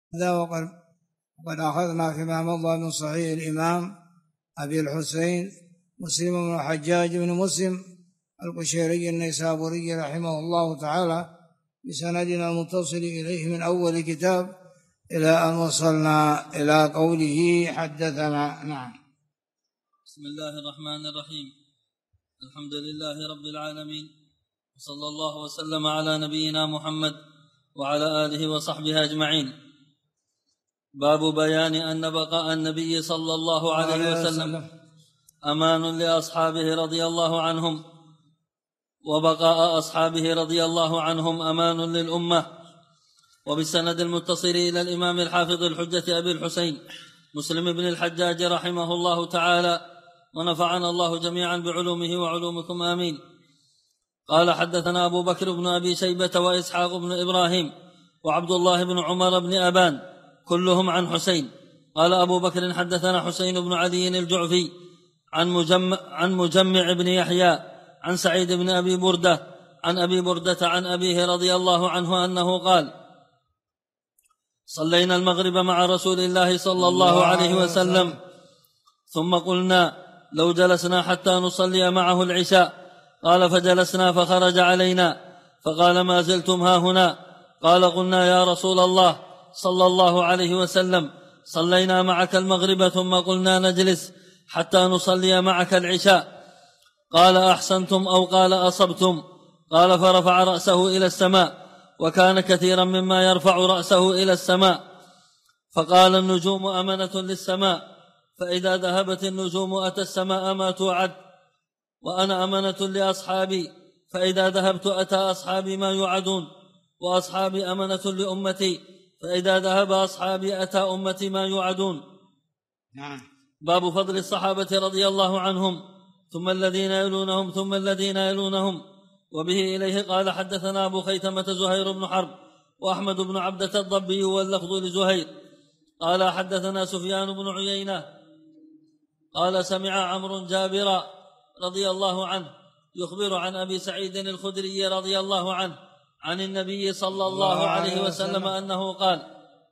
هذا وقد أخذنا فيما مضى من صحيح الإمام أبي الحسين مسلم بن الحجاج بن مسلم القشيري النيسابوري رحمه الله تعالى بسندنا المتصل إليه من أول كتاب إلى أن وصلنا إلى قوله حدثنا. نعم. بسم الله الرحمن الرحيم. الحمد لله رب العالمين، وصلى الله وسلم على نبينا محمد وعلى آله وصحبه أجمعين. باب بيان أن بقاء النبي صلى الله عليه وسلم أمان لأصحابه رضي الله عنهم، وبقاء أصحابه رضي الله عنهم أمان للأمة. وبالسند المتصل إلى الإمام الحافظ الحجة أبي الحسين مسلم بن الحجاج رحمه الله تعالى، ونفعنا الله جميعا بعلومه وعلومكم آمين. قال حدثنا أبو بكر بن أبي شيبة وإسحاق بن إبراهيم وعبد الله بن عمر بن أبان كلهم عن حسين. قال أبو بكر حدثنا حسين بن علي الجعفي عن مجمع بن يحيى عن سعيد بن أبي بردة عن أبي بردة عن أبيه رضي الله عنه أنه قال: صلينا المغرب مع رسول الله صلى الله عليه وسلم، ثم قلنا لو جلسنا حتى نصلي معه العشاء. قال: فجلسنا فخرج علينا فقال: ما زلتم هاهنا؟ قال: قلنا يا رسول الله صلى الله عليه وسلم صلينا معك المغرب ثم قلنا نجلس حتى نصلي معك العشاء. قال: أحسنتم أو قال أصبتم؟ قال: فرفع رأسه إلى السماء، وكان كثيرا مما يرفع رأسه إلى السماء. فقال: النجوم أمنة للسماء، فإذا ذهبت النجوم أتى السماء ما توعد، وأنا أمنة لأصحابي، فإذا ذهبت أتى أصحابي ما يوعدون، وأصحابي أمنة لأمتي، فإذا ذهب أصحابي أتى أمتي ما يوعدون. باب فضل الصحابة رضي الله عنهم ثم الذين يلونهم ثم الذين يلونهم. وبه إليه قال حدثنا أبو خيثمة زهير بن حرب وأحمد بن عبدة الضبي واللفظ لزهير قال حدثنا سفيان بن عيينة قال سمع عمرو جابر رضي الله عنه يخبر عن أبي سعيد الخدري رضي الله عنه عن النبي صلى الله عليه وسلم أنه قال: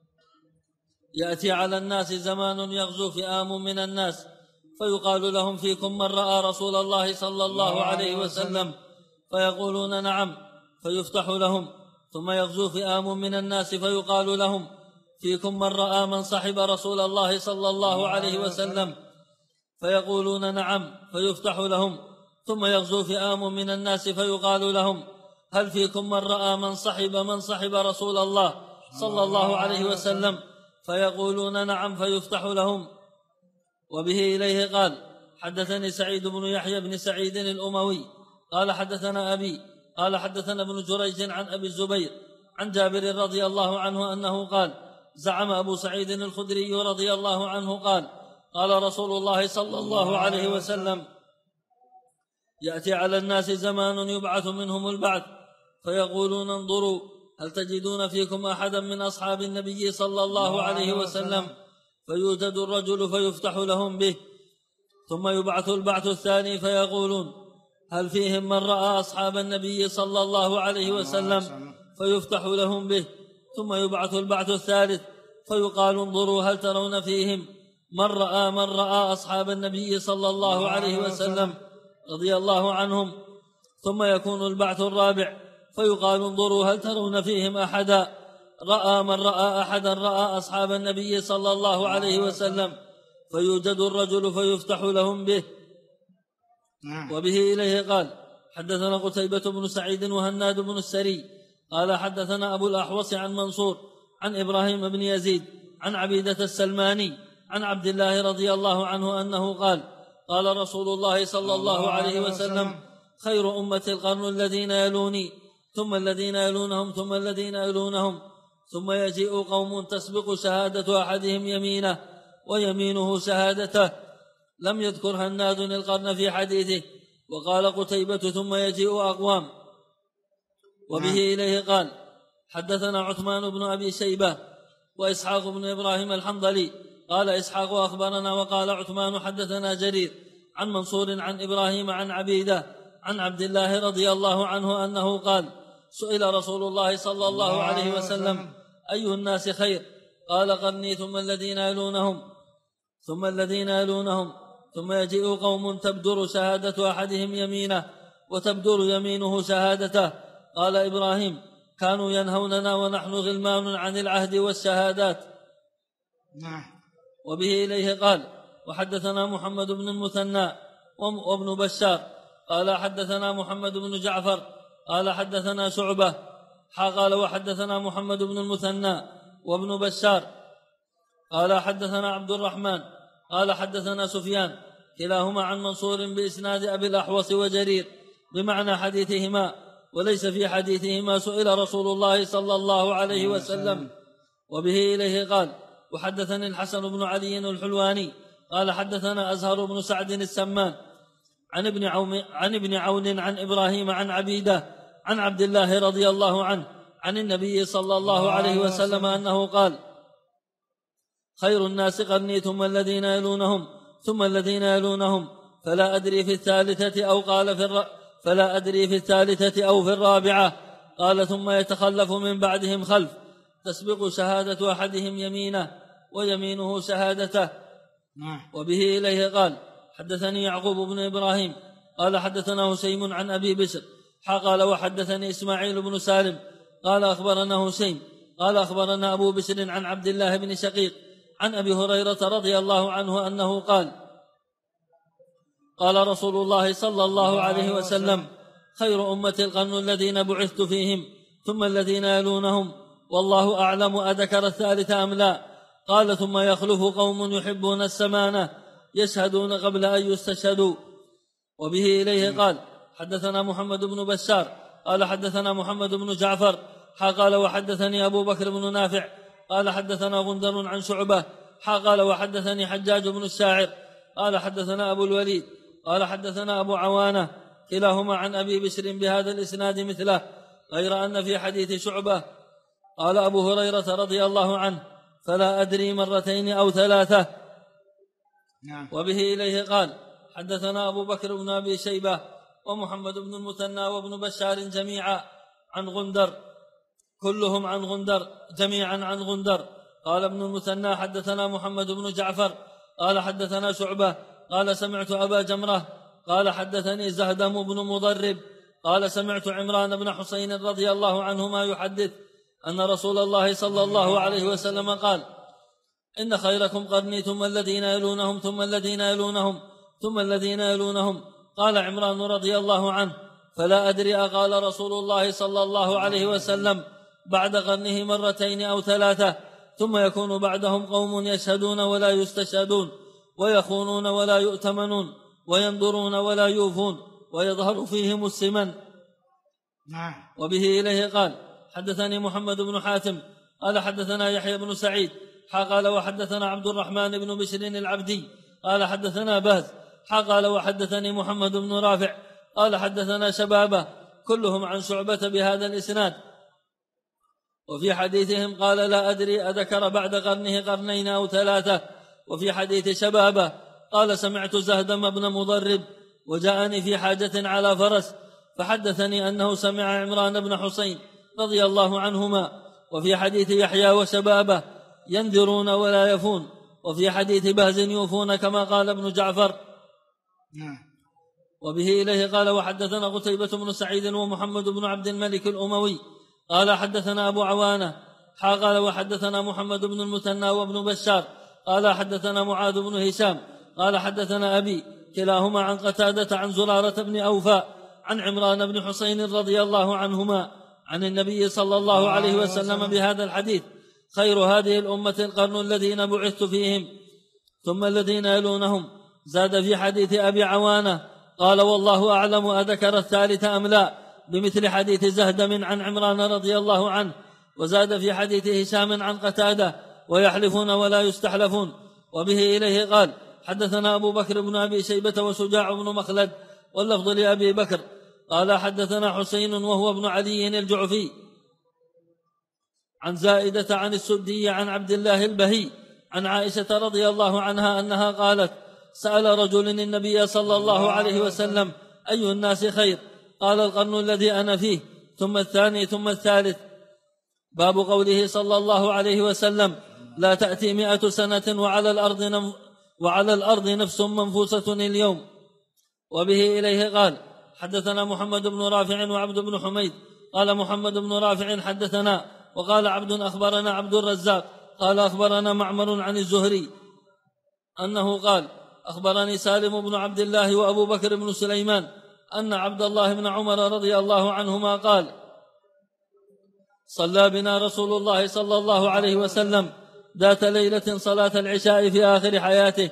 يأتي على الناس زمان يغزو فئام من الناس فيقال لهم: فيكم من رأى رسول الله صلى الله عليه وسلم؟ فيقولون: نعم، فيفتح لهم. ثم يغزو فئام من الناس فيقال لهم: فيكم من رأى من صحب رسول الله صلى الله عليه وسلم؟ فيقولون: نعم، فيفتح لهم. ثم يغزو فئام من الناس فيقال لهم: هل فيكم من رأى من صحب رسول الله صلى الله عليه وسلم؟ فيقولون: نعم، فيفتح لهم. وبه إليه قال حدثني سعيد بن يحيى بن سعيد الأموي قال حدثنا أبي قال حدثنا ابن جريج عن أبي الزبير عن جابر رضي الله عنه أنه قال: زعم أبو سعيد الخدري رضي الله عنه قال: قال رسول الله صلى الله عليه وسلم: يأتي على الناس زمان يبعث منهم البعث فيقولون: انظروا هل تجدون فيكم أحدا من أصحاب النبي صلى الله عليه وسلم؟ فيوجد الرجل فيفتح لهم به. ثم يبعث البعث الثاني فيقولون: هل فيهم من رأى أصحاب النبي صلى الله عليه وسلم؟ فيفتح لهم به. ثم يبعث البعث الثالث فيقال: انظروا هل ترون فيهم من رأى أصحاب النبي صلى الله عليه وسلم رضي الله عنهم. ثم يكون البعث الرابع فيقال: انظروا هل ترون فيهم أحدا رأى أصحاب النبي صلى الله عليه وسلم؟ فيوجد الرجل فيفتح لهم به. وبه إليه قال حدثنا قتيبة بن سعيد وهناد بن السري قال حدثنا أبو الأحوص عن منصور عن إبراهيم بن يزيد عن عبيدة السلماني عن عبد الله رضي الله عنه أنه قال: قال رسول الله صلى الله عليه وسلم: خير أمة القرن الذين يلوني ثم الذين يلونهم ثم الذين يلونهم، ثم يجيء قوم تسبق شهادة أحدهم يمينه ويمينه شهادته. لم يذكر هناد القرن في حديثه. وقال قتيبة: ثم يجيء أقوام. وبه إليه قال حدثنا عثمان بن أبي شيبة وإسحاق بن إبراهيم الحنظلي قال إسحاق أخبرنا، وقال عثمان حدثنا جرير عن منصور عن إبراهيم عن عبيدة عن عبد الله رضي الله عنه أنه قال: سئل رسول الله صلى الله عليه وسلم: أي الناس خير؟ قال قرني ثم الذين يلونهم ثم يجيء قوم تبدر شهادة أحدهم يمينه وتبدر يمينه شهادته. قال إبراهيم كانوا ينهوننا ونحن غلمان عن العهد والشهادات. وبه إليه قال وحدثنا محمد بن المثنى وابن بشار قال حدثنا محمد بن جعفر قال حدثنا شعبة قال وحدثنا محمد بن المثنى وابن بشار قال حدثنا عبد الرحمن قال حدثنا سفيان كلاهما عن منصور بإسناد أبي الأحوص وجرير بمعنى حديثهما، وليس في حديثهما سئل رسول الله صلى الله عليه وسلم. وبه إليه قال وحدثني الحسن بن علي الحلواني قال حدثنا أزهر بن سعد السمان عن ابن عون عن إبراهيم عن عبيدة عن عبد الله رضي الله عنه عن النبي صلى الله عليه وسلم أنه قال خير الناس قرني ثم الذين يلونهم ثم الذين يلونهم فلا أدري في الثالثة أو في الرابعة. قال ثم يتخلف من بعدهم خلف تسبق شهادة أحدهم يمينه ويمينه شهادته. وبه إليه قال حدثني يعقوب بن إبراهيم قال حدثنا هشيم عن أبي بشر قال وحدثني إسماعيل بن سالم قال أخبرنا هشيم قال أخبرنا أبو بشر عن عبد الله بن شقيق عن أبي هريرة رضي الله عنه أنه قال قال رسول الله صلى الله عليه وسلم خير أمة القرن الذين بعثت فيهم ثم الذين يلونهم والله أعلم أذكر الثالث أم لا. قال ثم يخلف قوم يحبون السمانة يشهدون قبل أن يستشهدوا. وبه إليه قال حدثنا محمد بن بشار قال حدثنا محمد بن جعفر قال وحدثني أبو بكر بن نافع قال حدثنا غندر عن شعبة قال وحدثني حجاج بن الشاعر قال حدثنا أبو الوليد قال حدثنا أبو عوانة كلاهما عن أبي بشر بهذا الإسناد مثله، غير أن في حديث شعبة قال أبو هريرة رضي الله عنه فلا أدري مرتين أو ثلاثة. وبه إليه قال حدثنا أبو بكر بن أبي شيبة ومحمد بن المثنى وابن بشار جميعا عن غندر كلهم عن غندر جميعا عن غندر. قال ابن المثنى حدثنا محمد بن جعفر قال حدثنا شعبة قال سمعت أبا جمرة قال حدثني زهدم بن مضرب قال سمعت عمران بن حسين رضي الله عنهما يحدث أن رسول الله صلى الله عليه وسلم قال إن خيركم قرني ثم الذين يلونهم ثم الذين يلونهم ثم الذين يلونهم. قال عمران رضي الله عنه فلا أدري أقال رسول الله صلى الله عليه وسلم بعد قرنه مرتين أو ثلاثة ثم يكون بعدهم قوم يشهدون ولا يستشهدون ويخونون ولا يؤتمنون وينظرون ولا يوفون ويظهر فيهم السمن. وبه إليه قال حدثني محمد بن حاتم قال حدثنا يحيى بن سعيد قال وحدثنا عبد الرحمن بن بشر العبدي قال حدثنا باز قال وحدثني محمد بن رافع قال حدثنا شبابه كلهم عن شعبة بهذا الإسناد. وفي حديثهم قال لا أدري أذكر بعد قرنه قرنين أو ثلاثة. وفي حديث شبابه قال سمعت زهدم بن مضرب وجاءني في حاجة على فرس فحدثني أنه سمع عمران بن حسين رضي الله عنهما. وفي حديث يحيى وشبابه ينذرون ولا يفون. وفي حديث بهز يوفون كما قال ابن جعفر. وبه إليه قال وحدثنا قتيبة بن سعيد ومحمد بن عبد الملك الأموي قال حدثنا أبو عوانة قال وحدثنا محمد بن المثنى وابن بشار قال حدثنا معاذ بن هشام قال حدثنا أبي كلاهما عن قتادة عن زرارة بن أوفاء عن عمران بن حسين رضي الله عنهما عن النبي صلى الله عليه وسلم بهذا الحديث خير هذه الأمة القرن الذين بعثت فيهم ثم الذين يلونهم. زاد في حديث أبي عوانة قال والله أعلم أذكر الثالث أم لا بمثل حديث زهدم عن عمران رضي الله عنه. وزاد في حديث هشام عن قتادة ويحلفون ولا يستحلفون. وبه إليه قال حدثنا أبو بكر بن أبي شيبة وشجاع بن مخلد واللفظ لأبي بكر قال حدثنا حسين وهو ابن علي الجعفي عن زائدة عن السدي عن عبد الله البهي عن عائشة رضي الله عنها أنها قالت سأل رجل النبي صلى الله عليه وسلم أي الناس خير؟ قال القرن الذي أنا فيه ثم الثاني ثم الثالث. باب قوله صلى الله عليه وسلم لا تأتي 100 سنة وعلى الأرض نفس منفوسة اليوم. وبه إليه قال حدثنا محمد بن رافع وعبد بن حميد قال محمد بن رافع حدثنا وقال عبد أخبرنا عبد الرزاق قال أخبرنا معمر عن الزهري أنه قال أخبرني سالم بن عبد الله وأبو بكر بن سليمان أن عبد الله بن عمر رضي الله عنهما قال صلى بنا رسول الله صلى الله عليه وسلم ذات ليلة صلاة العشاء في آخر حياته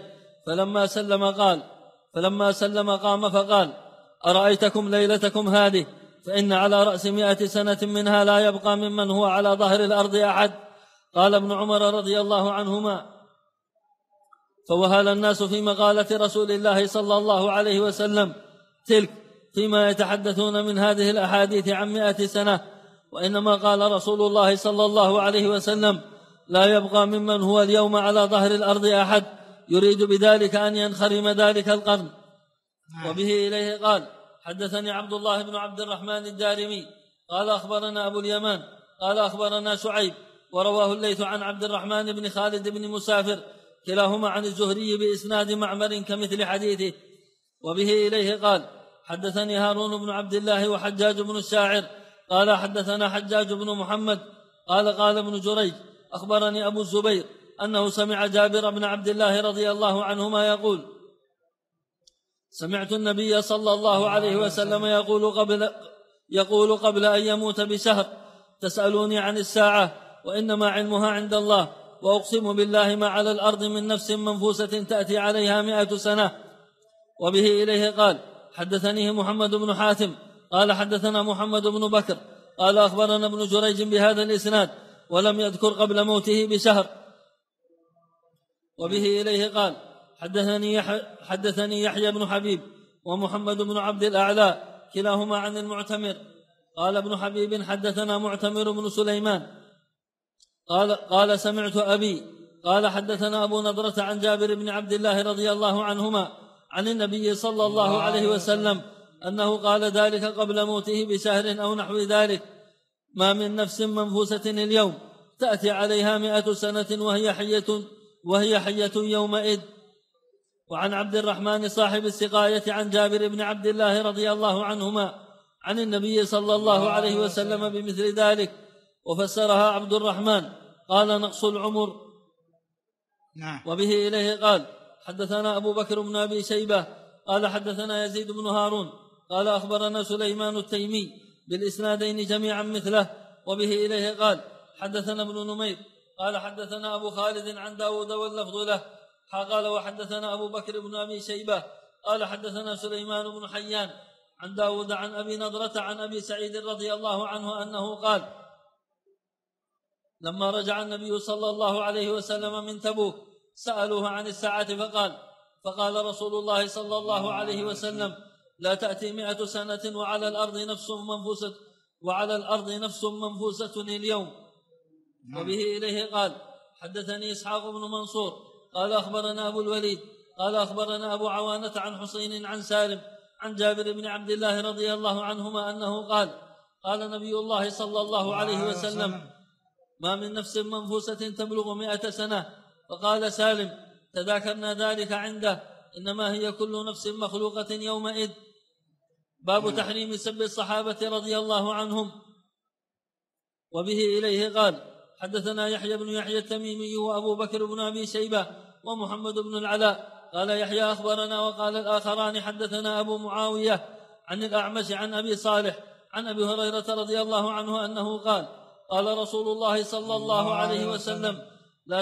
فلما سلم قام فقال أرأيتكم ليلتكم هذه فإن على رأس 100 سنة منها لا يبقى ممن هو على ظهر الأرض أحد. قال ابن عمر رضي الله عنهما فوهل الناس في مقالة رسول الله صلى الله عليه وسلم تلك فيما يتحدثون من هذه الأحاديث عن 100 سنة، وإنما قال رسول الله صلى الله عليه وسلم لا يبقى ممن هو اليوم على ظهر الأرض أحد، يريد بذلك أن ينخرم ذلك القرن. وبه إليه قال حدثني عبد الله بن عبد الرحمن الدارمي قال أخبرنا أبو اليمان قال أخبرنا شعيب ورواه الليث عن عبد الرحمن بن خالد بن مسافر كلاهما عن الزهري بإسناد معمر كمثل حديثه. وبه إليه قال حدثني هارون بن عبد الله وحجاج بن الشاعر قال حدثنا حجاج بن محمد قال ابن جريج أخبرني أبو الزبير أنه سمع جابر بن عبد الله رضي الله عنهما سمعت النبي صلى الله عليه وسلم يقول قبل أن يموت بشهر تسألوني عن الساعة وإنما علمها عند الله، وأقسم بالله ما على الأرض من نفس منفوسة تأتي عليها 100 سنة. وبه إليه قال حدثنيه محمد بن حاتم قال حدثنا محمد بن بكر قال أخبرنا ابن جريج بهذا الإسناد ولم يذكر قبل موته بشهر. وبه إليه قال حدثني يحيى بن حبيب ومحمد بن عبد الأعلى كلاهما عن المعتمر قال ابن حبيب حدثنا معتمر بن سليمان قال سمعت أبي قال حدثنا أبو نضرة عن جابر بن عبد الله رضي الله عنهما عن النبي صلى الله عليه وسلم أنه قال ذلك قبل موته بشهر أو نحو ذلك: ما من نفس منفوسة اليوم تأتي عليها 100 سنة وهي حية يومئذ. وعن عبد الرحمن صاحب السقاية عن جابر بن عبد الله رضي الله عنهما عن النبي صلى الله عليه وسلم بمثل ذلك، وفسرها عبد الرحمن قال نقص العمر. وبه إليه قال حدثنا أبو بكر بن أبي شيبة قال حدثنا يزيد بن هارون قال أخبرنا سليمان التيمي بالإسنادين جميعا مثله. وبه إليه قال حدثنا ابن نمير قال حدثنا أبو خالد عن داود واللفظ له قال وحدثنا أبو بكر بن أبي شيبة قال حدثنا سليمان بن حيان عن داود عن أبي نضرة عن أبي سعيد رضي الله عنه أنه قال: لما رجع النبي صلى الله عليه وسلم من تبوك سألوه عن الساعة فقال رسول الله صلى الله عليه وسلم: لا تأتي 100 سنة وعلى الأرض نفس منفوسة اليوم. وبه إليه قال حدثني إسحاق بن منصور قال أخبرنا أبو الوليد قال أخبرنا أبو عوانة عن حسين عن سالم عن جابر بن عبد الله رضي الله عنهما أنه قال نبي الله صلى الله عليه وسلم: ما من نفس منفوسة تبلغ 100 سنة. فقال سالم: تذاكرنا ذلك عنده، إنما هي كل نفس مخلوقة يومئذ. باب تحريم سب الصحابة رضي الله عنهم. وبه إليه قال حدثنا يحيى بن يحيى التميمي وأبو بكر بن أبي شيبة ومحمد بن العلاء قال يحيى أخبرنا، وقال الآخران حدثنا أبو معاوية عن الأعمش عن أبي صالح عن أبي هريرة رضي الله عنه أنه قال رسول الله صلى الله عليه وسلم: لا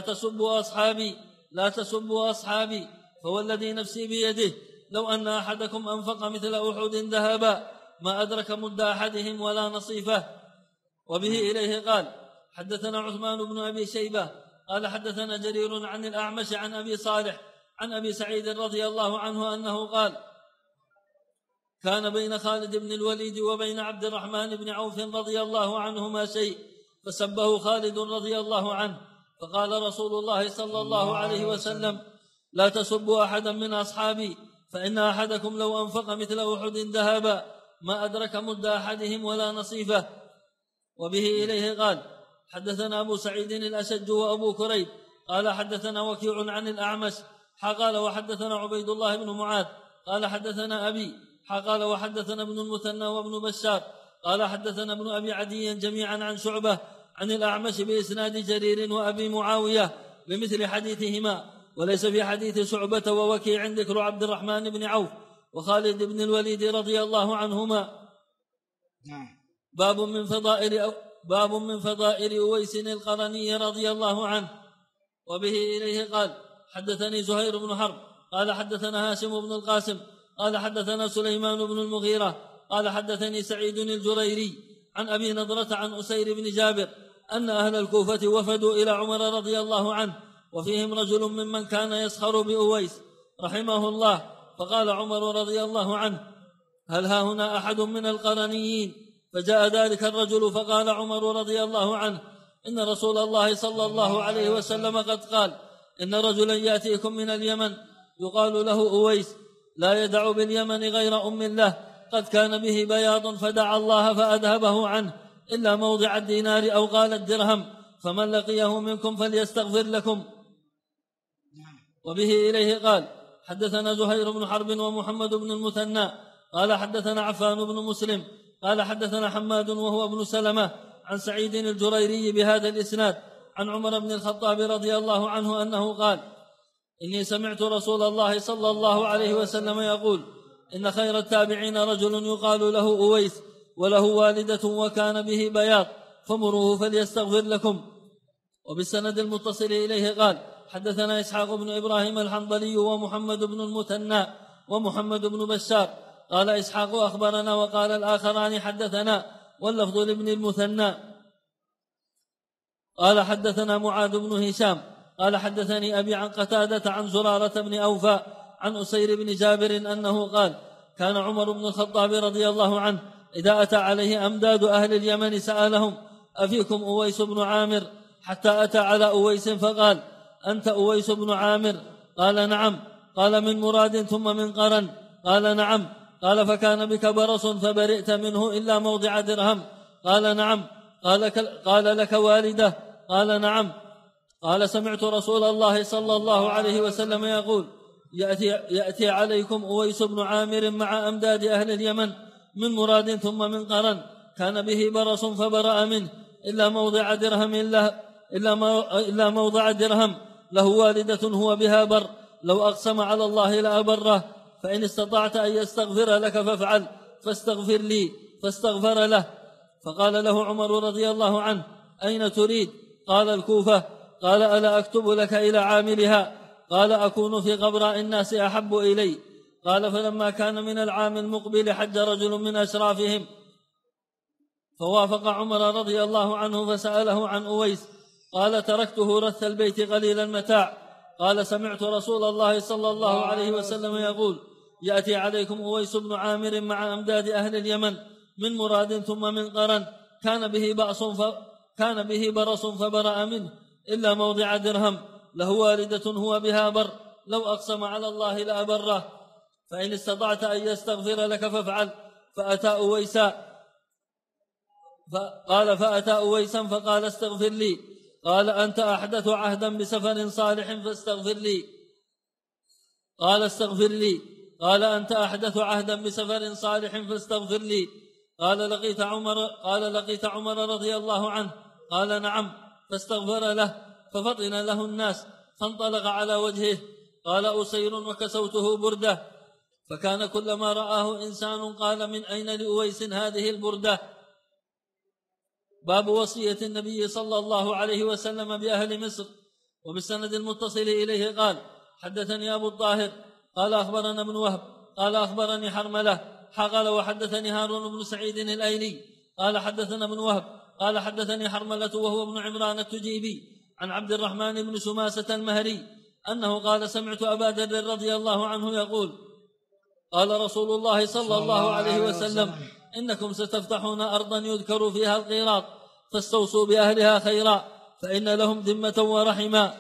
تسبوا أصحابي فوالذي نفسي بيده لو أن أحدكم أنفق مثل أحد ذهبا ما أدرك مد أحدهم ولا نصيفه. وبه إليه قال حدثنا عثمان بن أبي شيبة قال حدثنا جرير عن الأعمش عن أبي صالح عن أبي سعيد رضي الله عنه أنه قال: كان بين خالد بن الوليد وبين عبد الرحمن بن عوف رضي الله عنهما شيء، فسبه خالد رضي الله عنه، فقال رسول الله صلى الله عليه وسلم: لا تسبوا أحدا من أصحابي، فإن أحدكم لو أنفق مثل أحد ذهبا ما أدرك مد أحدهم ولا نصيفه. وبه إليه قال حدثنا أبو سعيد الأشج وأبو كريب قال حدثنا وكيع عن الأعمش قال وحدثنا عبيد الله بن معاذ قال حدثنا أبي قال وحدثنا ابن المثنى وابن بشار قال حدثنا ابن أبي عدي جميعا عن شعبة عن الأعمش بإسناد جرير وأبي معاوية بمثل حديثهما، وليس في حديث شعبة ووكيع ذكر عبد الرحمن بن عوف وخالد بن الوليد رضي الله عنهما. باب من فضائل أويس القرني رضي الله عنه. وبه إليه قال حدثني زهير بن حرب قال حدثنا هاشم بن القاسم قال حدثنا سليمان بن المغيرة قال حدثني سعيد الجريري عن أبي نضرة عن أسير بن جابر أن أهل الكوفة وفدوا إلى عمر رضي الله عنه وفيهم رجل ممن كان يسخر بأويس رحمه الله، فقال عمر رضي الله عنه هل ها هنا أحد من القرنيين؟ فجاء ذلك الرجل فقال عمر رضي الله عنه إن رسول الله صلى الله عليه وسلم قد قال إن رجلا يأتيكم من اليمن يقال له أويس لا يدع باليمن غير أم له قد كان به بياض فدعا الله فأذهبه عنه إلا موضع الدينار أو قال الدرهم، فمن لقيه منكم فليستغفر لكم. وبه إليه قال حدثنا زهير بن حرب ومحمد بن المثنى قال حدثنا عفان بن مسلم قال حدثنا حماد وهو ابن سلمة عن سعيد الجريري بهذا الإسناد عن عمر بن الخطاب رضي الله عنه أنه قال إني سمعت رسول الله صلى الله عليه وسلم يقول إن خير التابعين رجل يقال له أويس وله والدة وكان به بياض فمروه فليستغفر لكم. وبالسند المتصل إليه قال حدثنا إسحاق بن إبراهيم الحنظلي ومحمد بن المثنى ومحمد بن بشار قال إسحاق أخبرنا وقال الآخران حدثنا واللفظ لابن المثنى قال حدثنا معاذ بن هشام قال حدثني أبي عن قتادة عن زرارة بن أوفى عن أسير بن جابر أنه قال كان عمر بن الخطاب رضي الله عنه إذا أتى عليه أمداد أهل اليمن سألهم أفيكم أويس بن عامر، حتى أتى على أويس فقال أنت أويس بن عامر؟ قال نعم. قال من مراد ثم من قرن؟ قال نعم. قال فكان بك برص فبرئت منه إلا موضع درهم؟ قال نعم. قال لك والدة؟ قال نعم. قال سمعت رسول الله صلى الله عليه وسلم يقول يأتي عليكم أويس بن عامر مع أمداد أهل اليمن من مراد ثم من قرن كان به برص فبرأ منه إلا موضع درهم له والدة هو بها بر لو أقسم على الله لأبره، فإن استطعت أن يستغفر لك فافعل فاستغفر لي فاستغفر له. فقال له عمر رضي الله عنه أين تريد؟ قال الكوفة. قال ألا أكتب لك إلى عاملها؟ قال أكون في قبراء الناس أحب إلي. قال فلما كان من العام المقبل حج رجل من أشرافهم فوافق عمر رضي الله عنه فسأله عن أويس قال تركته رث البيت قليل المتاع. قال سمعت رسول الله صلى الله عليه وسلم يقول يأتي عليكم أويس بن عامر مع أمداد أهل اليمن من مراد ثم من قرن كان به برص فبرأ منه إلا موضع درهم له والدة هو بها بر لو أقسم على الله لأبره، فإن استطعت أن يستغفر لك فافعل. فأتى أويسا فقال استغفر لي. قال أنت أحدث عهدا بسفر صالح فاستغفر لي. قال استغفر لي. قال أنت أحدث عهدا بسفر صالح فاستغفر لي. قال لقيت عمر رضي الله عنه؟ قال نعم. فاستغفر له ففطن له الناس فانطلق على وجهه. قال أسير وكسوته بردة، فكان كلما رآه إنسان قال من أين لأويس هذه البردة. باب وصية النبي صلى الله عليه وسلم بأهل مصر. وبالسند المتصل إليه قال حدثني أبو الطاهر قال أخبرنا ابن وهب قال أخبرني حرملة قال وحدثني هارون بن سعيد الأيلي قال حدثنا ابن وهب قال حدثني حرملة وهو ابن عمران التجيبي عن عبد الرحمن بن شماسة المهري أنه قال سمعت أبا ذر رضي الله عنه يقول قال رسول الله صلى الله عليه وسلم إنكم ستفتحون أرضا يذكر فيها القيراط فاستوصوا بأهلها خيرا فإن لهم ذمة ورحما.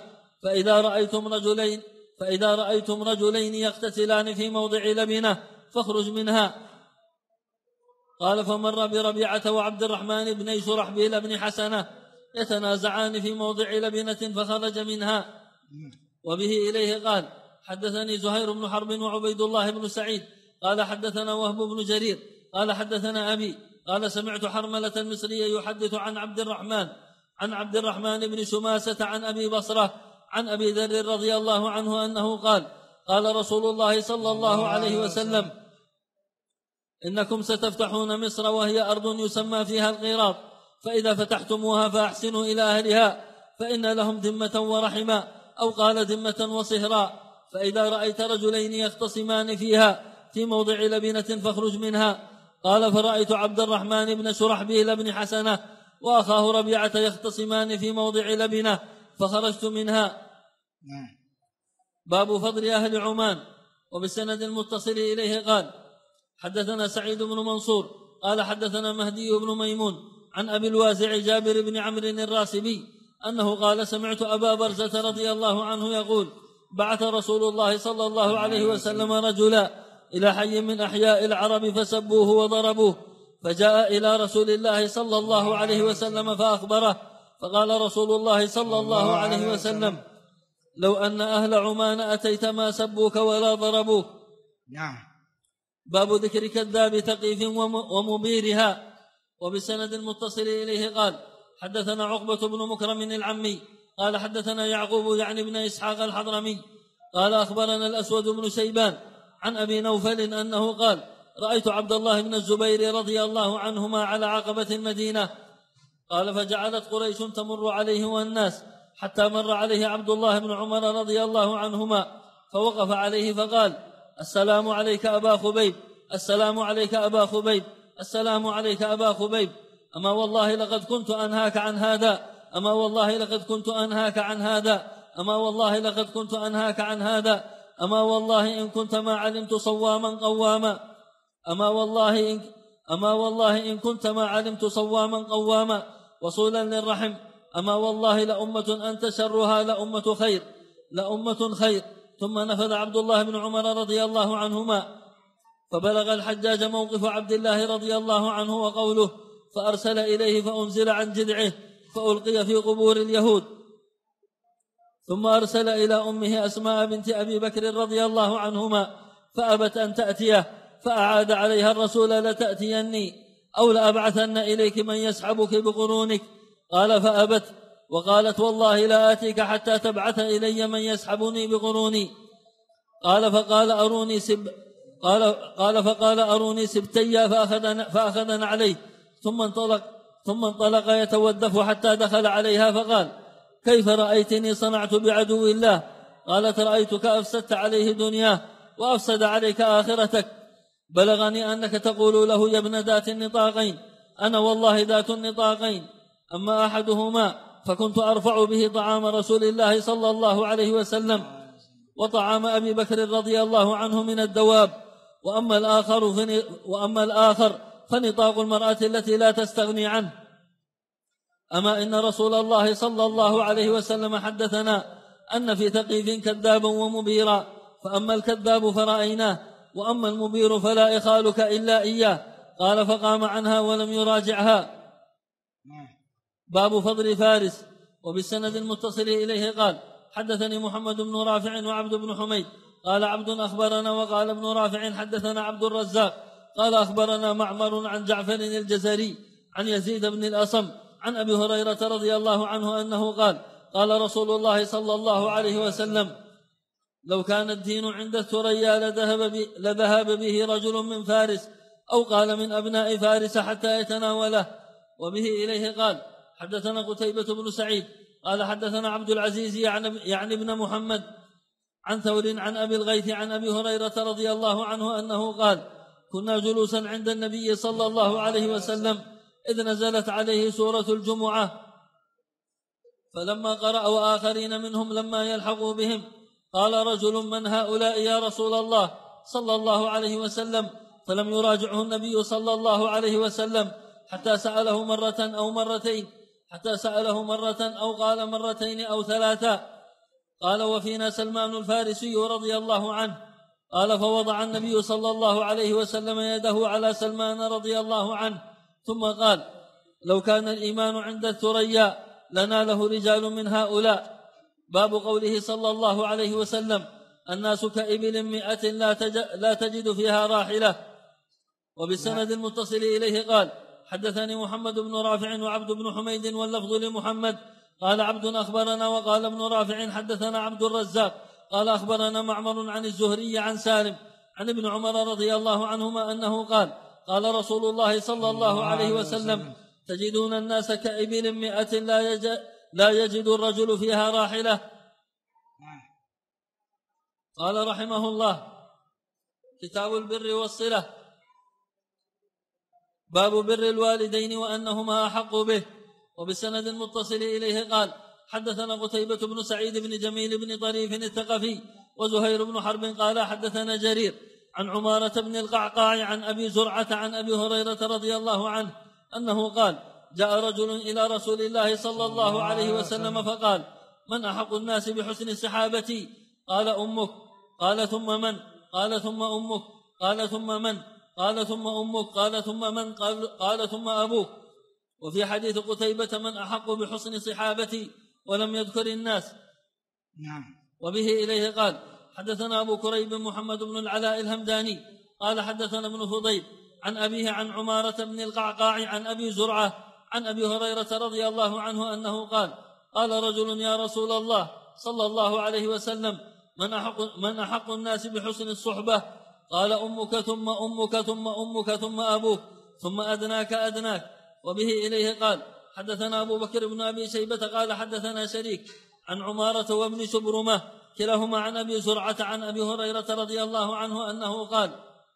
فإذا رأيتم رجلين يقتتلان في موضع لبنة فاخرج منها. قال فمر بربيعة وعبد الرحمن بن شرحبيل بن حسنة يتنازعان في موضع لبنة فخرج منها. وبه إليه قال: حدثني زهير بن حرب وعبيد الله بن سعيد قال حدثنا وهب بن جرير قال حدثنا أبي قال: سمعت حرملة المصري يحدث عن عبد الرحمن بن شماسة عن أبي بصرة عن أبي ذر رضي الله عنه أنه قال: قال رسول الله صلى الله عليه وسلم: إنكم ستفتحون مصر وهي أرض يسمى فيها القيراط، فإذا فتحتموها فأحسنوا إلى أهلها، فإن لهم ذمة ورحما، أو قال ذمة وصهرا. فإذا رأيت رجلين يختصمان فيها في موضع لبنة فاخرج منها. قال: فرأيت عبد الرحمن بن شرحبيل بن حسنة وأخاه ربيعة يختصمان في موضع لبنة فخرجت منها. باب فضل أهل عمان. وبالسند المتصل إليه قال: حدثنا سعيد بن منصور قال حدثنا مهدي بن ميمون عن أبي الوازع جابر بن عمرو الراسبي أنه قال: سمعت أبا برزة رضي الله عنه يقول: بعث رسول الله صلى الله عليه وسلم رجلا إلى حي من أحياء العرب فسبوه وضربوه، فجاء إلى رسول الله صلى الله عليه وسلم فأخبره، فقال رسول الله صلى الله عليه وسلم: لو أن أهل عمان أتيت ما سبوك ولا ضربوك. باب ذكر كذاب ثقيف ومبيرها. وبسند المتصل إليه قال: حدثنا عقبة بن مكرم العمي قال حدثنا يعقوب يعني بن إسحاق الحضرمي قال: أخبرنا الأسود بن شيبان عن أبي نوفل أنه قال: رأيت عبد الله بن الزبير رضي الله عنهما على عقبة المدينة. قال: فجعلت قريش تمر عليه والناس حتى مر عليه عبد الله بن عمر رضي الله عنهما، فوقف عليه فقال: السلام عليك أبا خبيب، السلام عليك أبا خبيب، السلام عليك أبا خبيب، أما والله لقد كنت أنهاك عن هذا، أما والله لقد كنت أنهاك عن هذا، أما والله لقد كنت أنهاك عن هذا، أما والله إن كنت ما علمت صواما قواما، أما والله إن كنت ما علمت صواما قواما وصولا للرحم، أما والله لأمة أنت شرها لأمة خير. ثم نفذ عبد الله بن عمر رضي الله عنهما، فبلغ الحجاج موقف عبد الله رضي الله عنه وقوله، فأرسل إليه فأنزل عن جذعه فألقي في قبور اليهود. ثم أرسل إلى أمه أسماء بنت أبي بكر رضي الله عنهما فأبت أن تأتيه، فأعاد عليها الرسول: لتأتيني أو لأبعثن إليك من يسحبك بقرونك. قال: فأبت، وقالت: والله لا آتيك حتى تبعث إلي من يسحبني بقروني. قال: فقال: أروني سبتي، فأخذن عليه، ثم انطلق يتودف حتى دخل عليها فقال: كيف رأيتني صنعت بعدو الله؟ قالت: رأيتك أفسدت عليه دنياه وأفسد عليك آخرتك. بلغني أنك تقول له: يا ابن ذات النطاقين، أنا والله ذات النطاقين، أما أحدهما فكنت أرفع به طعام رسول الله صلى الله عليه وسلم وطعام أبي بكر رضي الله عنه من الدواب، وأما الآخر فنطاق المرأة التي لا تستغني عنه. أما إن رسول الله صلى الله عليه وسلم حدثنا أن في ثقيف كذابا ومبيرا، فأما الكذاب فرأيناه، وأما المبير فلا إخالك إلا إياه. قال: فقام عنها ولم يراجعها. باب فضل فارس. وبالسند المتصل إليه قال: حدثني محمد بن رافع وعبد بن حميد قال: عبد أخبرنا، وقال ابن رافع: حدثنا عبد الرزاق قال: أخبرنا معمر عن جعفر الجزري عن يزيد بن الأصم عن أبي هريرة رضي الله عنه أنه قال: قال رسول الله صلى الله عليه وسلم: لو كان الدين عند الثريا لذهب به رجل من فارس، أو قال من أبناء فارس، حتى يتناوله. وبه إليه قال: حدثنا قتيبة بن سعيد قال: حدثنا عبد العزيز يعني ابن محمد عن ثور عن أبي الغيث عن أبي هريرة رضي الله عنه أنه قال: كنا جلوسا عند النبي صلى الله عليه وسلم إذ نزلت عليه سورة الجمعة، فلما قرأ وآخرين منهم لما يلحقوا بهم قال رجل: من هؤلاء يا رسول الله صلى الله عليه وسلم؟ فلم يراجعه النبي صلى الله عليه وسلم حتى سأله مرة أو مرتين، حتى سأله مرة أو قال مرتين أو ثلاثا. قال: وفينا سلمان الفارسي رضي الله عنه. قال: فوضع النبي صلى الله عليه وسلم يده على سلمان رضي الله عنه، ثم قال: لو كان الإيمان عند الثريا لناله رجال من هؤلاء. باب قوله صلى الله عليه وسلم: الناس كإبل 100 لا تجد فيها راحلة. وبالسند المتصل إليه قال: حدثني محمد بن رافع وعبد بن حميد واللفظ لمحمد قال عبد أخبرنا، وقال ابن رافع حدثنا عبد الرزاق قال أخبرنا معمر عن الزهري عن سالم عن ابن عمر رضي الله عنهما أنه قال: قال رسول الله صلى الله عليه وسلم: تجدون الناس كإبل 100 لا يجد الرجل فيها راحلة. قال رحمه الله: كتاب البر والصلة. باب بر الوالدين وأنهما أحق به. وبالسند المتصل إليه قال: حدثنا قتيبة بن سعيد بن جميل بن طريف الثقفي وزهير بن حرب قال: حدثنا جرير عن عمارة بن القعقاع عن أبي زرعة عن أبي هريرة رضي الله عنه أنه قال: جاء رجل إلى رسول الله صلى الله عليه وسلم فقال: من أحق الناس بحسن صحابتي؟ قال: أمك. قال: ثم من؟ قال: ثم أمك. قال: ثم من؟ قال: ثم أمك. قال: ثم من؟ قال: ثم أبوك. وفي حديث قتيبة: من أحق بحسن صحابتي، ولم يذكر الناس. وبه إليه قال: حدثنا أبو كريب محمد بن العلاء الهمداني قال: حدثنا ابن فضيل عن أبيه عن عمارة بن القعقاع عن أبي زرعة عن أبي هريرة رضي الله عنه أنه قال: قال رجل: يا رسول الله صلى الله عليه وسلم: من أحق الناس بحسن الصحبة؟ قال: أمك ثم أمك ثم أمك ثم أبوك ثم أدناك أدناك. وبه إليه قال: حدثنا أبو بكر بن أبي شيبة قال: حدثنا شريك عن عمارة وابن شبرمة كلاهما عن أبي زرعة عن أبي هريرة رضي الله عنه أنه قال: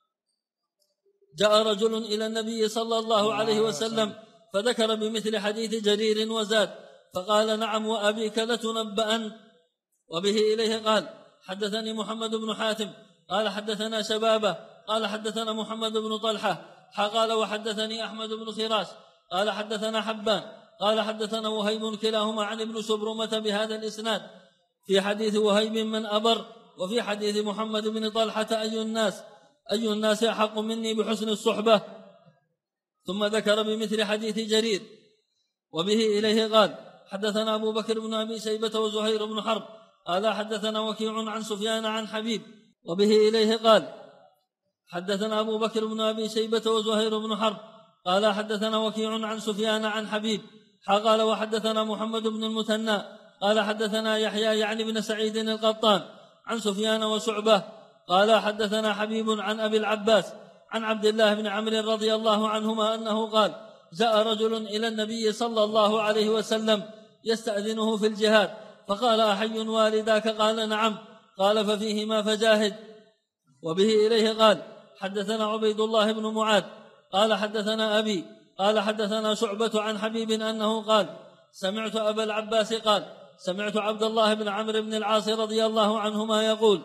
جاء رجل إلى النبي صلى الله عليه وسلم فذكر بمثل حديث جرير وزاد، فقال: نعم وأبيك لتنبأن. وبه إليه قال: حدثني محمد بن حاتم قال: حدثنا شبابة قال: حدثنا محمد بن طلحة قال: وحدثني أحمد بن خراش قال: حدثنا حبان قال: حدثنا وهيب كلاهما عن ابن شبرمة بهذا الإسناد. في حديث وهيب: من أبر. وفي حديث محمد بن طلحة: أي الناس أحق مني بحسن الصحبة. ثم ذكر بمثل حديث جرير. وبه إليه قال: حدثنا أبو بكر بن أبي شيبة وزهير بن حرب قال: حدثنا وكيع عن سفيان عن حبيب. وبه إليه قال: حدثنا أبو بكر بن أبي شيبة وزهير بن حرب قال: حدثنا وكيع عن سفيان عن حبيب قال: وحدثنا محمد بن المثنى قال: حدثنا يحيى يعني بن سعيد القطان عن سفيان وشعبة قال: حدثنا حبيب عن أبي العباس عن عبد الله بن عمرو رضي الله عنهما أنه قال: جاء رجل إلى النبي صلى الله عليه وسلم يستأذنه في الجهاد، فقال: أحي والداك؟ قال: نعم. قال: ففيهما فجاهد. وبه إليه قال: حدثنا عبيد الله بن معاذ قال: حدثنا أبي قال: حدثنا شعبة عن حبيب أنه قال: سمعت أبا العباس قال: سمعت عبد الله بن عمرو بن العاص رضي الله عنهما يقول: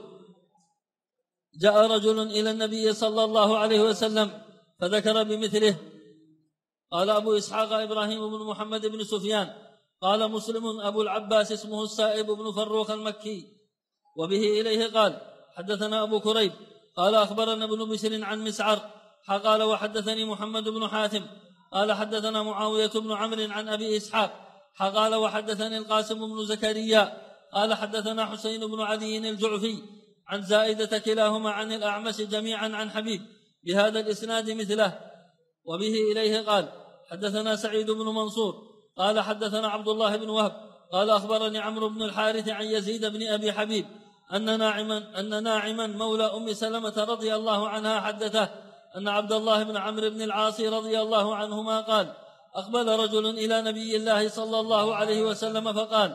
جاء رجل إلى النبي صلى الله عليه وسلم فذكر بمثله. قال أبو إسحاق: إبراهيم بن محمد بن سفيان. قال مسلم: أبو العباس اسمه السائب بن فروخ المكي. وبه إليه قال: حدثنا أبو كريب قال: أخبرنا ابن بشر عن مسعر قال: وحدثني محمد بن حاتم قال: حدثنا معاوية بن عمرو عن أبي إسحاق قال: وحدثني القاسم بن زكريا قال: حدثنا حسين بن علي الجعفي عن زائدة كلاهما عن الأعمش جميعا عن حبيب بهذا الإسناد مثله. وبه إليه قال: حدثنا سعيد بن منصور قال: حدثنا عبد الله بن وهب قال: أخبرني عمرو بن الحارث عن يزيد بن أبي حبيب أن ناعما مولى أم سلمة رضي الله عنها حدثه أن عبد الله بن عمرو بن العاص رضي الله عنهما قال: أقبل رجل إلى نبي الله صلى الله عليه وسلم فقال: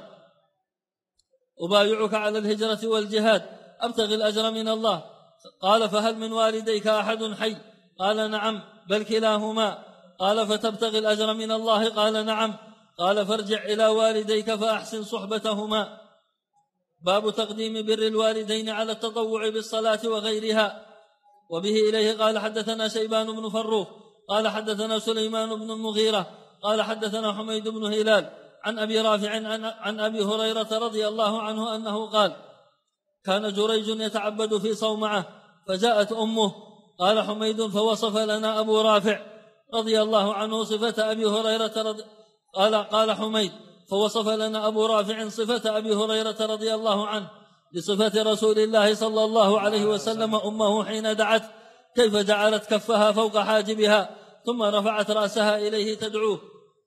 أبايعك على الهجرة والجهاد أبتغي الأجر من الله. قال: فهل من والديك أحد حي؟ قال: نعم بل كلاهما. قال: فتبتغي الأجر من الله؟ قال: نعم. قال: فارجع إلى والديك فأحسن صحبتهما. باب تقديم بر الوالدين على التطوع بالصلاة وغيرها. وبه إليه قال: حدثنا شيبان بن فروخ قال: حدثنا سليمان بن المغيرة قال: حدثنا حميد بن هلال عن أبي رافع عن أبي هريرة رضي الله عنه أنه قال: كان جريج يتعبد في صومعة فجاءت أمه. قال حميد: فوصف لنا أبو رافع رضي الله عنه صفة أبي هريرة قال حميد: فوصف لنا أبو رافع صفة أبي هريرة رضي الله عنه لصفة رسول الله صلى الله عليه وسلم أمه حين دعت كيف جعلت كفها فوق حاجبها ثم رفعت رأسها إليه تدعوه،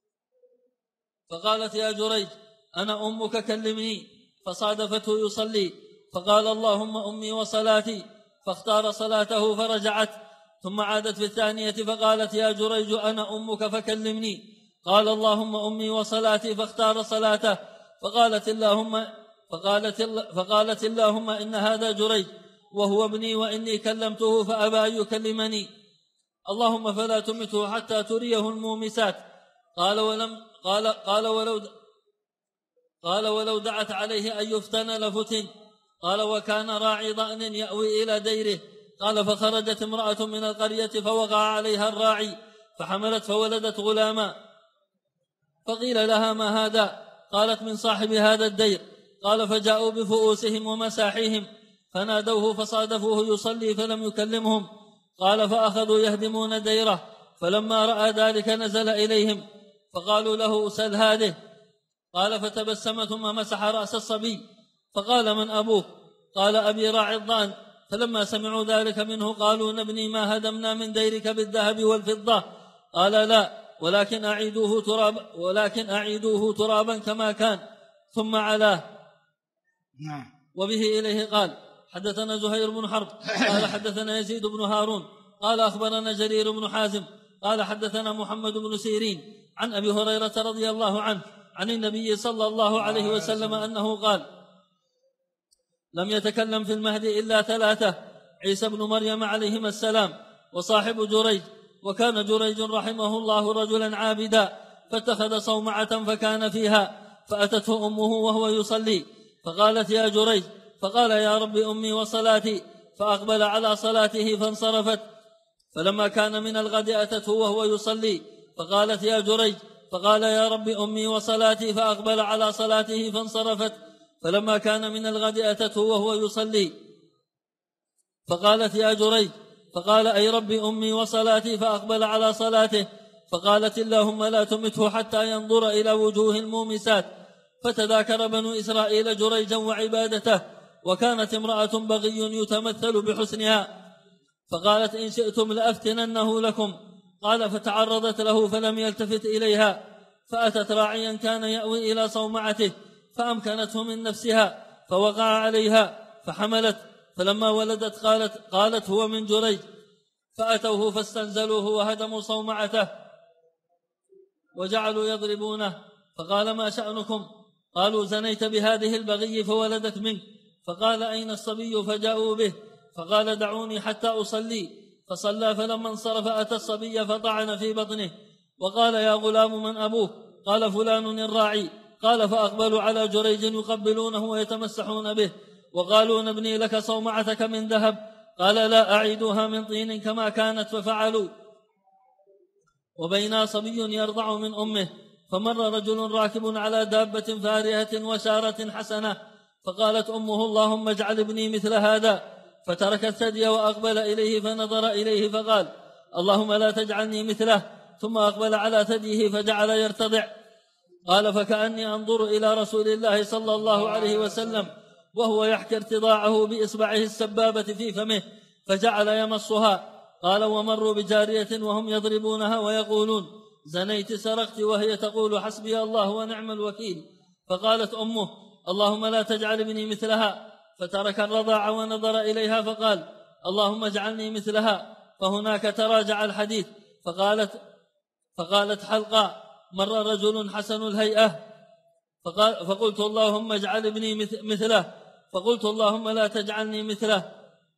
فقالت يا جريج أنا أمك كلمني، فصادفته يصلي فقال اللهم أمي وصلاتي، فاختار صلاته فرجعت، ثم عادت في الثانية فقالت يا جريج أنا أمك فكلمني، قال اللهم أمي وصلاتي، فاختار صلاته فقالت اللهم إن هذا جريج وهو ابني وإني كلمته فأبى أن يكلمني، اللهم فلا تمته حتى تريه المومسات. قال ولو دعت عليه أن يفتن لفتن. قال وكان راعي ضأن يأوي إلى ديره. قال فخرجت امرأة من القرية فوقع عليها الراعي فحملت فولدت غلاما، فقيل لها ما هذا؟ قالت من صاحب هذا الدير. قال فجاءوا بفؤوسهم ومساحيهم فنادوه فصادفوه يصلي فلم يكلمهم. قال فأخذوا يهدمون ديره، فلما رأى ذلك نزل إليهم فقالوا له سل هذه. قال فتبسم ثم مسح رأس الصبي فقال من أبوك؟ قال أبي راعي الضأن. فلما سمعوا ذلك منه قالوا نبني ما هدمنا من ديرك بالذهب والفضة. قال لا ولكن أعيدوه ترابا كما كان ثم علاه. وبه إليه قال حدثنا زهير بن حرب قال حدثنا يزيد بن هارون قال أخبرنا جرير بن حازم قال حدثنا محمد بن سيرين عن أبي هريرة رضي الله عنه عن النبي صلى الله عليه وسلم أنه قال لم يتكلم في المهد إلا ثلاثة: عيسى بن مريم عليهما السلام، وصاحب جريج. وكان جريج رحمه الله رجلا عابدا فاتخذ صومعة فكان فيها، فأتته أمه وهو يصلي فقالت يا جريج، فقال يا رب أمي وصلاتي، فأقبل على صلاته فانصرفت. فلما كان من الغد أتته وهو يصلي فقالت يا جريج، فقال يا رب أمي وصلاتي، فأقبل على صلاته فانصرفت. فلما كان من الغد أتته وهو يصلي فقالت يا جريج، فقال أي رب أمي وصلاتي، فأقبل على صلاته. فقالت اللهم لا تمته حتى ينظر إلى وجوه المومسات. فتذاكر بنو إسرائيل جريجا وعبادته، وكانت امرأة بغي يتمثل بحسنها، فقالت إن شئتم لأفتننه لكم. قال فتعرضت له فلم يلتفت إليها، فأتت راعيا كان يأوي إلى صومعته فأمكنته من نفسها فوقع عليها فحملت، فلما ولدت قالت هو من جريج، فأتوه فاستنزلوه وهدموا صومعته وجعلوا يضربونه. فقال ما شأنكم؟ قالوا زنيت بهذه البغي فولدت منك. فقال أين الصبي؟ فجاءوا به، فقال دعوني حتى أصلي، فصلى. فلما انصرف أتى الصبي فطعن في بطنه وقال يا غلام من أبوك؟ قال فلان الراعي. قال فأقبلوا على جريج يقبلونه ويتمسحون به، وقالوا نبني لك صومعتك من ذهب. قال لا، أعيدوها من طين كما كانت، ففعلوا. وبينا صبي يرضع من أمه، فمر رجل راكب على دابة فارهة وشارة حسنة، فقالت أمه اللهم اجعل ابني مثل هذا، فترك الثدي وأقبل إليه فنظر إليه فقال اللهم لا تجعلني مثله، ثم أقبل على ثديه فجعل يرتضع. قال فكأني أنظر إلى رسول الله صلى الله عليه وسلم وهو يحكي ارتضاعه بإصبعه السبابة في فمه فجعل يمصها. قال ومروا بجارية وهم يضربونها ويقولون زنيت سرقت، وهي تقول حسبي الله ونعم الوكيل. فقالت أمه اللهم لا تجعل ابني مثلها، فترك الرضاع ونظر إليها فقال اللهم اجعلني مثلها. فهناك تراجع الحديث. فقالت حلقا مر رجل حسن الهيئة فقلت اللهم اجعل ابني مثله، فقلت اللهم لا تجعلني مثله،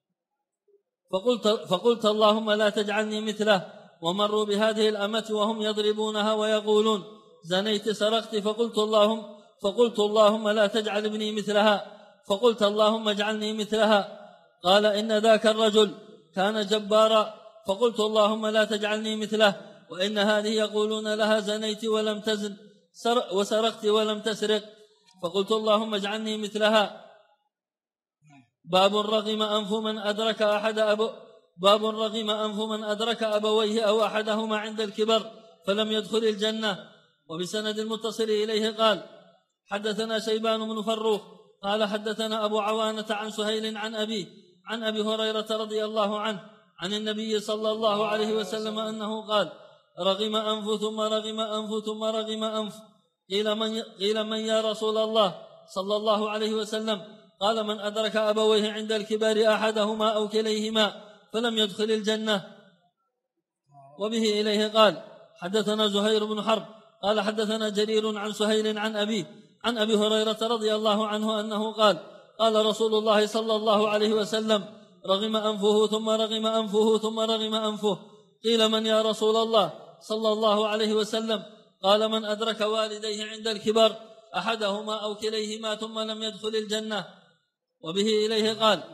فقلت اللهم لا تجعلني مثله. ومروا بهذه الأمة وهم يضربونها ويقولون زنيت سرقت، فقلت اللهم لا تجعل ابني مثلها، فقلت اللهم اجعلني مثلها. قال إن ذاك الرجل كان جبارا، فقلت اللهم لا تجعلني مثله. وإن هذه يقولون لها زنيت ولم تزن، وسرقت ولم تسرق، فقلت اللهم اجعلني مثلها. باب رغم أنف من أدرك أبويه أو أحدهما عند الكبر فلم يدخل الجنة. وبسند المتصل إليه قال حدثنا شيبان بن فروخ قال حدثنا أبو عوانة عن سهيل عن أبيه عن أبي هريرة رضي الله عنه عن النبي صلى الله عليه وسلم أنه قال: رغم أنف ثم رغم أنف ثم رغم أنف. قيل من يا رسول الله صلى الله عليه وسلم؟ قال: من أدرك أبويه عند الكبار أحدهما أو كليهما فلم يدخل الجنة. وبه إليه قال: حدثنا زهير بن حرب قال حدثنا جرير عن سهيل عن أبيه عن أبي هريرة رضي الله عنه أنه قال: قال رسول الله صلى الله عليه وسلم: رغم أنفه ثم رغم أنفه ثم رغم أنفه. قيل: من يا رسول الله صلى الله عليه وسلم؟ قال: من أدرك والديه عند الكبر أحدهما أو كليهما ثم لم يدخل الجنة. وبه إليه قال: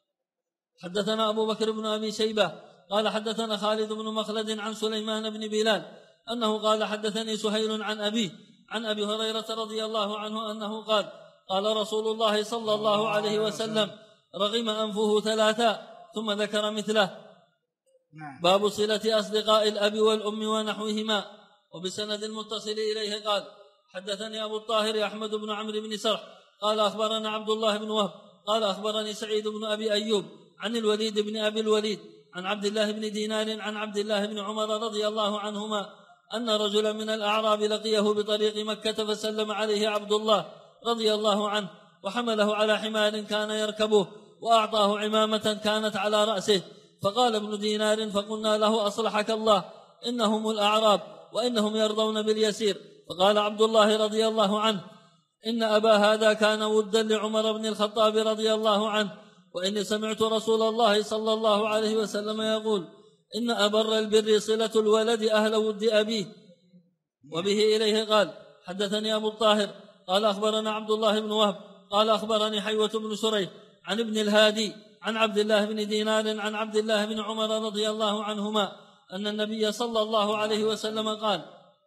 حدثنا أبو بكر بن أبي شيبة قال حدثنا خالد بن مخلد عن سليمان بن بلال أنه قال: حدثني سهيل عن أبيه عن أبي هريرة رضي الله عنه أنه قال: قال رسول الله صلى الله عليه وسلم: رغم أنفه ثلاثا، ثم ذكر مثله. باب صلة أصدقاء الأب والأم ونحوهما. وبسند المتصل إليه قال: حدثني أبو الطاهر أحمد بن عمرو بن سرح قال أخبرنا عبد الله بن وهب قال أخبرني سعيد بن أبي أيوب عن الوليد بن أبي الوليد عن عبد الله بن دينار عن عبد الله بن عمر رضي الله عنهما أن رجلا من الأعراب لقيه بطريق مكة فسلم عليه عبد الله رضي الله عنه وحمله على حمار كان يركبه وأعطاه عمامة كانت على رأسه. فقال ابن دينار: فقلنا له: أصلحك الله، إنهم الأعراب وإنهم يرضون باليسير. فقال عبد الله رضي الله عنه: إن أبا هذا كان ودا لعمر بن الخطاب رضي الله عنه، وإني سمعت رسول الله صلى الله عليه وسلم يقول: إن أبر البر صلة الولد أهل ود أبيه. وبه إليه قال: حدثني أبو الطاهر قال أخبرنا عبد الله بن وهب قال أخبرني حيوة بن شريح عن ابن الهادي عن عبد الله بن دينار عن عبد الله بن عمر رضي الله عنهما أن النبي صلى الله عليه وسلم قال: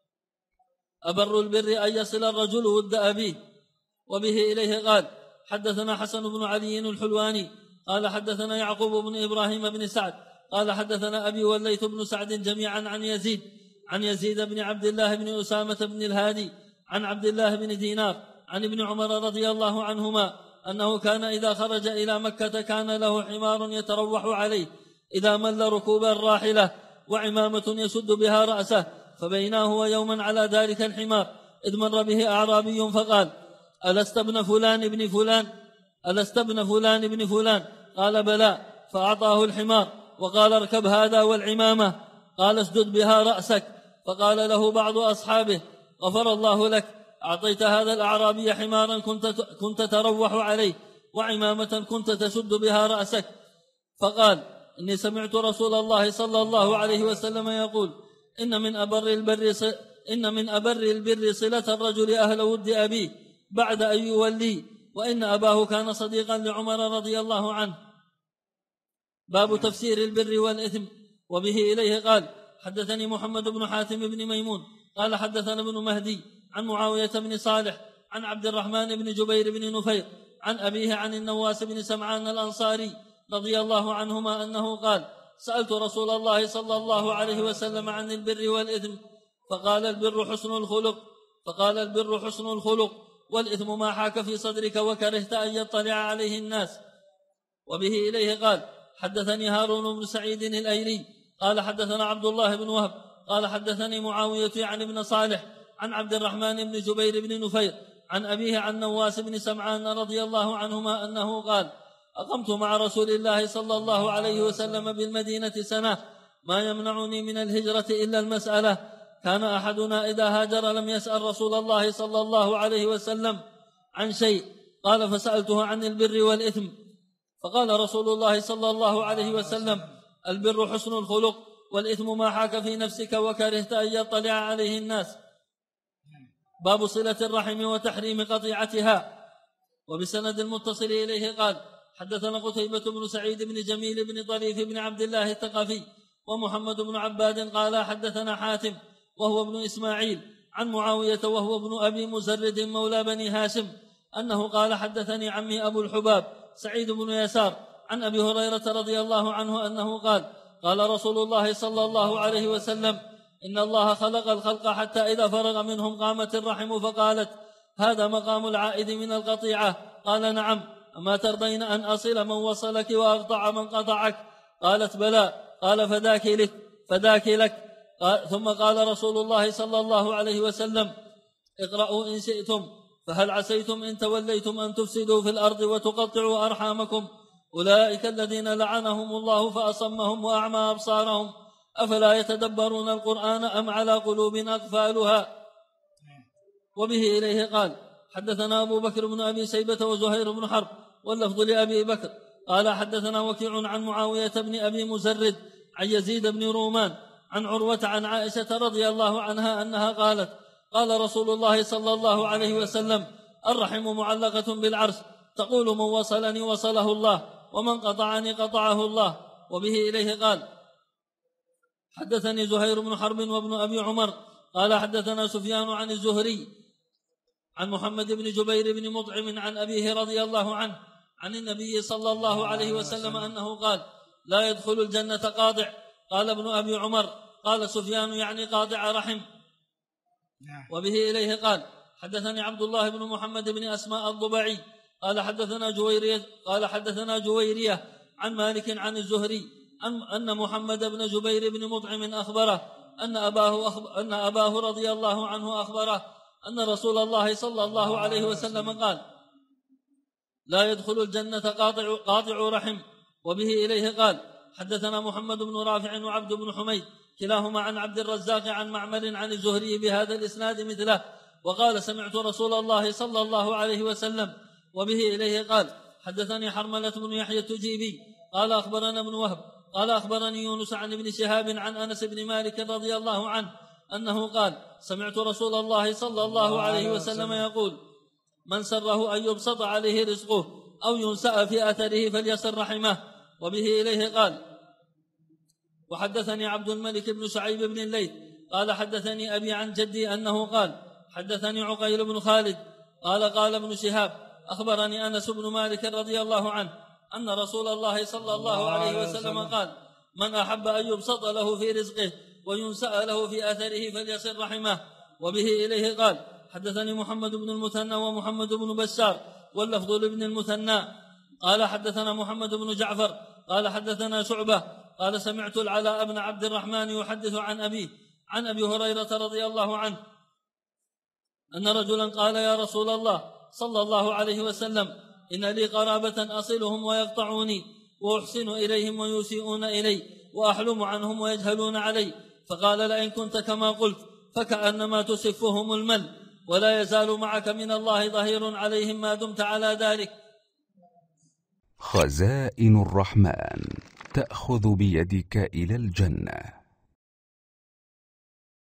أبر البر أن يصل الرجل ود أبيه. وبه إليه قال: حدثنا حسن بن علي الحلواني قال حدثنا يعقوب بن إبراهيم بن سعد قال حدثنا أبي والليث بن سعد جميعا عن يزيد بن عبد الله بن أسامة بن الهادي عن عبد الله بن دينار عن ابن عمر رضي الله عنهما أنه كان إذا خرج إلى مكة كان له حمار يتروح عليه إذا مل ركوب الراحلة وعمامة يسد بها رأسه. فبيناه هو يوما على ذلك الحمار إذ مر به أعرابي فقال: ألست ابن فلان بن فلان؟ قال: بلى. فأعطاه الحمار وقال: اركب هذا والعمامة. قال: اسدد بها رأسك. فقال له بعض أصحابه: غفر الله لك، أعطيت هذا الأعرابي حمارا كنت تروح عليه وعمامة كنت تسد بها رأسك. فقال: إني سمعت رسول الله صلى الله عليه وسلم يقول: إن من أبر البر صلة الرجل أهل ود أبيه بعد أن يولي، وإن أباه كان صديقا لعمر رضي الله عنه. باب تفسير البر والإثم. وبه إليه قال: حدثني محمد بن حاتم بن ميمون قال حدثنا ابن مهدي عن معاوية بن صالح عن عبد الرحمن بن جبير بن نفير عن أبيه عن النواس بن سمعان الأنصاري رضي الله عنهما أنه قال: سألت رسول الله صلى الله عليه وسلم عن البر والإثم فقال: البر حسن الخلق والإثم ما حاك في صدرك وكرهت أن يطلع عليه الناس. وبه إليه قال: حدثني هارون بن سعيد الأيلي قال حدثنا عبد الله بن وهب قال حدثني معاوية عن ابن صالح عن عبد الرحمن بن جبير بن نفير عن أبيه عن نواس بن سمعان رضي الله عنهما أنه قال: أقمت مع رسول الله صلى الله عليه وسلم بالمدينة سنة ما يمنعني من الهجرة إلا المسألة. كان أحدنا إذا هاجر لم يسأل رسول الله صلى الله عليه وسلم عن شيء. قال: فسألته عن البر والإثم فقال رسول الله صلى الله عليه وسلم: البر حسن الخلق والإثم ما حاك في نفسك وكرهت أن يطلع عليه الناس. باب صلة الرحم وتحريم قطيعتها. وبسند المتصل إليه قال: حدثنا قتيبة بن سعيد بن جميل بن طريف بن عبد الله الثقفي ومحمد بن عباد قال: حدثنا حاتم وهو ابن إسماعيل عن معاوية وهو ابن أبي مزرد مولى بني هاشم أنه قال: حدثني عمي أبو الحباب سعيد بن يسار عن أبي هريرة رضي الله عنه أنه قال: قال رسول الله صلى الله عليه وسلم: إن الله خلق الخلق حتى إذا فرغ منهم قامت الرحم فقالت: هذا مقام العائد من القطيعة؟ قال نعم. أما ترضين أن أصل من وصلك وأقطع من قطعك؟ قالت بلى. قال فذاك لك. ثم قال رسول الله صلى الله عليه وسلم اقرأوا إن شئتم، فهل عسيتم إن توليتم أن تفسدوا في الأرض وتقطعوا أرحامكم؟ أولئك الذين لعنهم الله فأصمهم وأعمى أبصارهم، أفلا يتدبرون القرآن أم على قلوب أقفالها؟ وبه إليه قال حدثنا أبو بكر بن أبي شيبة وزهير بن حرب واللفظ لأبي بكر قال حدثنا وكيع عن معاوية بن أبي مزرد عن يزيد بن رومان عن عروة عن عائشة رضي الله عنها أنها قالت قال رسول الله صلى الله عليه وسلم الرحم معلقة بالعرش، تقول من وصلني وصله الله، ومن قطعني قطعه الله. وبه إليه قال حدثني زهير بن حرب وابن أبي عمر قال حدثنا سفيان عن الزهري عن محمد بن جبير بن مطعم عن أبيه رضي الله عنه عن النبي صلى الله عليه وسلم أنه قال لا يدخل الجنة قاطع. قال ابن أبي عمر قال سفيان يعني قاطع رحم. وبه إليه قال حدثني عبد الله بن محمد بن أسماء الضبعي قال حدثنا جويرية عن مالك عن الزهري أن محمد بن جبير بن مطعم أخبره أن أباه رضي الله عنه أخبره أن رسول الله صلى الله عليه وسلم قال لا يدخل الجنة قاطع رحم. وبه إليه قال حدثنا محمد بن رافع وعبد بن حميد كلاهما عن عبد الرزاق عن معمر عن الزهري بهذا الإسناد مثله، وقال سمعت رسول الله صلى الله عليه وسلم. وبه إليه قال حدثني حرملة بن يحيى التجيبي قال أخبرنا ابن وهب قال أخبرني يونس عن ابن شهاب عن أنس بن مالك رضي الله عنه أنه قال سمعت رسول الله صلى الله عليه وسلم يقول من سره أن يبسط عليه رزقه أو ينسأ في أثره فليصل رحمه. وبه إليه قال وحدثني عبد الملك بن شعيب بن الليث قال حدثني أبي عن جدي أنه قال حدثني عقيل بن خالد قال ابن شهاب أخبرني أنس بن مالك رضي الله عنه أن رسول الله صلى الله عليه وسلم قال من أحب أن يبسط له في رزقه وينسأ له في أثره فليصل رحمه. وبه إليه قال حدثني محمد بن المثنى ومحمد بن بشار واللفظ لابن المثنى قال حدثنا محمد بن جعفر قال حدثنا شعبة قال سمعت العلاء بن عبد الرحمن يحدث عن أبيه عن أبي هريرة رضي الله عنه أن رجلا قال يا رسول الله صلى الله عليه وسلم إن لي قرابة أصلهم ويقطعوني وأحسن إليهم ويسيئون إلي وأحلم عنهم ويجهلون علي، فقال لئن كنت كما قلت فكأنما تسفهم المل، ولا يزال معك من الله ظهير عليهم ما دمت على ذلك. خزائن الرحمن تأخذ بيدك إلى الجنة.